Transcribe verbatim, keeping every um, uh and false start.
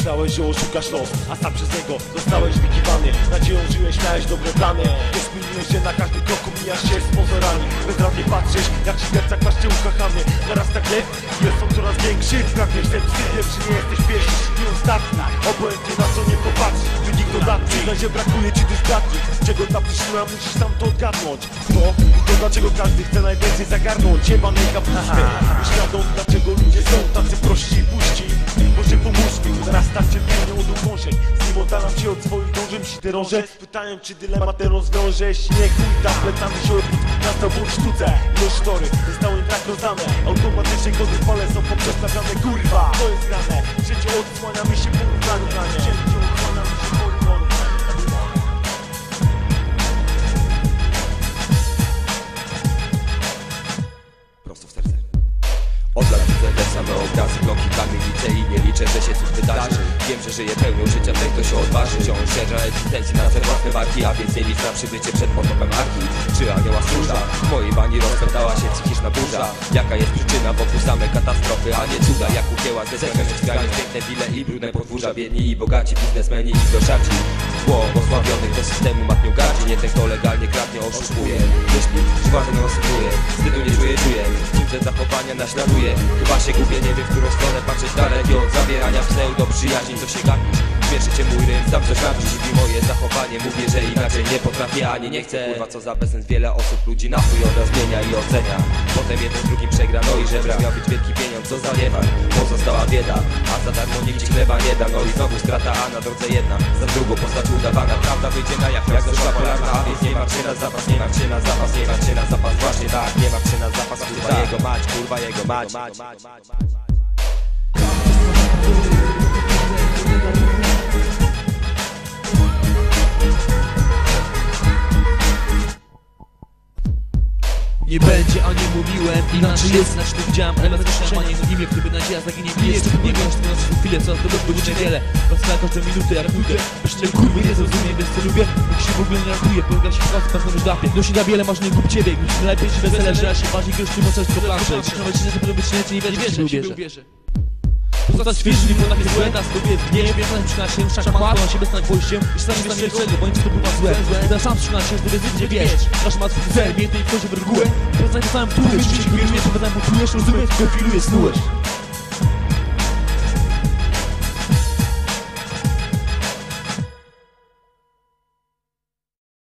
Myślałeś, że oszukasz los, a sam przez niego zostałeś wykiwany. Nadzieją żyłeś, miałeś dobre plany. Wiesz, pilnujesz, że na każdym kroku mijasz się z pozorami. Bezradnie patrzysz, jak ci serca klaszcze ukochany. Teraz tak jest, jest są coraz większy. Pragniesz ten wstydem, czy nie jesteś pierwszy, czy nie ostatni. Obojętnie na co nie popatrzysz, wynik dodatni. Na razie brakuje ci tych zgadni. Czego ta przyszła, musisz sam to odgadnąć. Kto? To dlaczego każdy chce najwięcej zagarnąć? Jebanej kapustę. Myśladą, dlaczego ludzie są tacy prości i puści. Boże, pomóż mi, zaraz tak cierpienie od ukąszeń. Zanim oddalam się od swoich dążeń, ci te roże pytają, czy dylemat ten rozwiąże. Jeśli nie, chuj, tam plecami się odwrót. Nastał bądź sztuce, ilość tory zostały tak rozdane. Automatyczne kody fale są poprzestawiane. Kurwa, to jest grane. Życie odsłania mi się porównaniu na nie. Życie odsłania mi się porównaniu. Prosto w serce. Od lat widzę te same obrazy, bloki, kamienice i nie liczę, że się coś wydarzy. Wiem, że żyję pełnią życia, ten kto się odważy. Wciąż sierża egzystencji na przed własne barki, a więc nie licz na przybycie przed potopem arki. Czy anioła stróża? W mojej bani rozpętała się psychiczna burza. Jaka jest przyczyna? Wokół same katastrofy, a nie cuda. Jak ukieła ze skrajność skrajność, piękne wile i brudne podwórza. Biedni i bogaci, biznesmeni i doszaci. Błogosławionych do systemu matnią gardzi. Nie ten, kto legalnie kradnie, oszukuje. Myśli, żwawy nasypuje. Wstydu nie czuję, czuję. Cudze zachowania naśladuje. Chyba się gubię, nie wiem, w którą stronę patrzeć dalej. Od zawierania pseudo przyjaźni, co się gapisz. Śmieszy cię mój rym, sam coś robisz. Dziwi moje zachowanie, mówię, że inaczej nie potrafię, ani nie chcę. Kurwa, co za bezsens, wiele osób ludzi na chuj obraz zmienia i ocenia. Potem jeden z drugim przegra, no i żebra. Miał być wielki pieniądz, co zaliewań. Pozostała bieda, a za darmo nikt ci chleba nie da. No i znowu strata, a na drodze jedna za drugą postać udawana. Prawda wyjdzie na jak, jak doszła polarna. A więc nie martw się na zapas, nie martw się na zapas, nie martw się na zapas. Właśnie tak, nie martw się na zapas, kurwa jego mać, kurwa jego mać. Nie będzie, a nie mówiłem, inaczej jest, znaczy to widziałem element szamanie na imię, gdyby nadzieja zaginie bije. Nie wiem, czy to na wszystko chwilę, co to będzie wiele. Pracuję na każdą minutę, jak pójdę. Myślę, kurwy, nie zrozumiem, więc co lubię. Jak się w ogóle nie raduje, polega się w pracy, pas na wyżdapie. No się na wiele, masz nie gub ciebie, gdyż lepiej ci wesele, że ja się bardziej gościu, mocno tylko planszę. Dziś nawet się nie zapewne być nie wierzę, nie uwierzę. Poza świeżym, bo takie złe nas lubię w gniewie. Wiem, że się wszak mat, na siebie stać pójściem. I sami wiesz czego, bo nic to bywa złe. Ten sam przyczyna się, żeby gdzie wiesz. Nasz mat w zer, mnie tej wchodzi w regułę. Poza tym samym tu, wiesz, wiesz, wiesz, wiesz, potem poczujesz, rozumiesz, go filujesz, snułeś.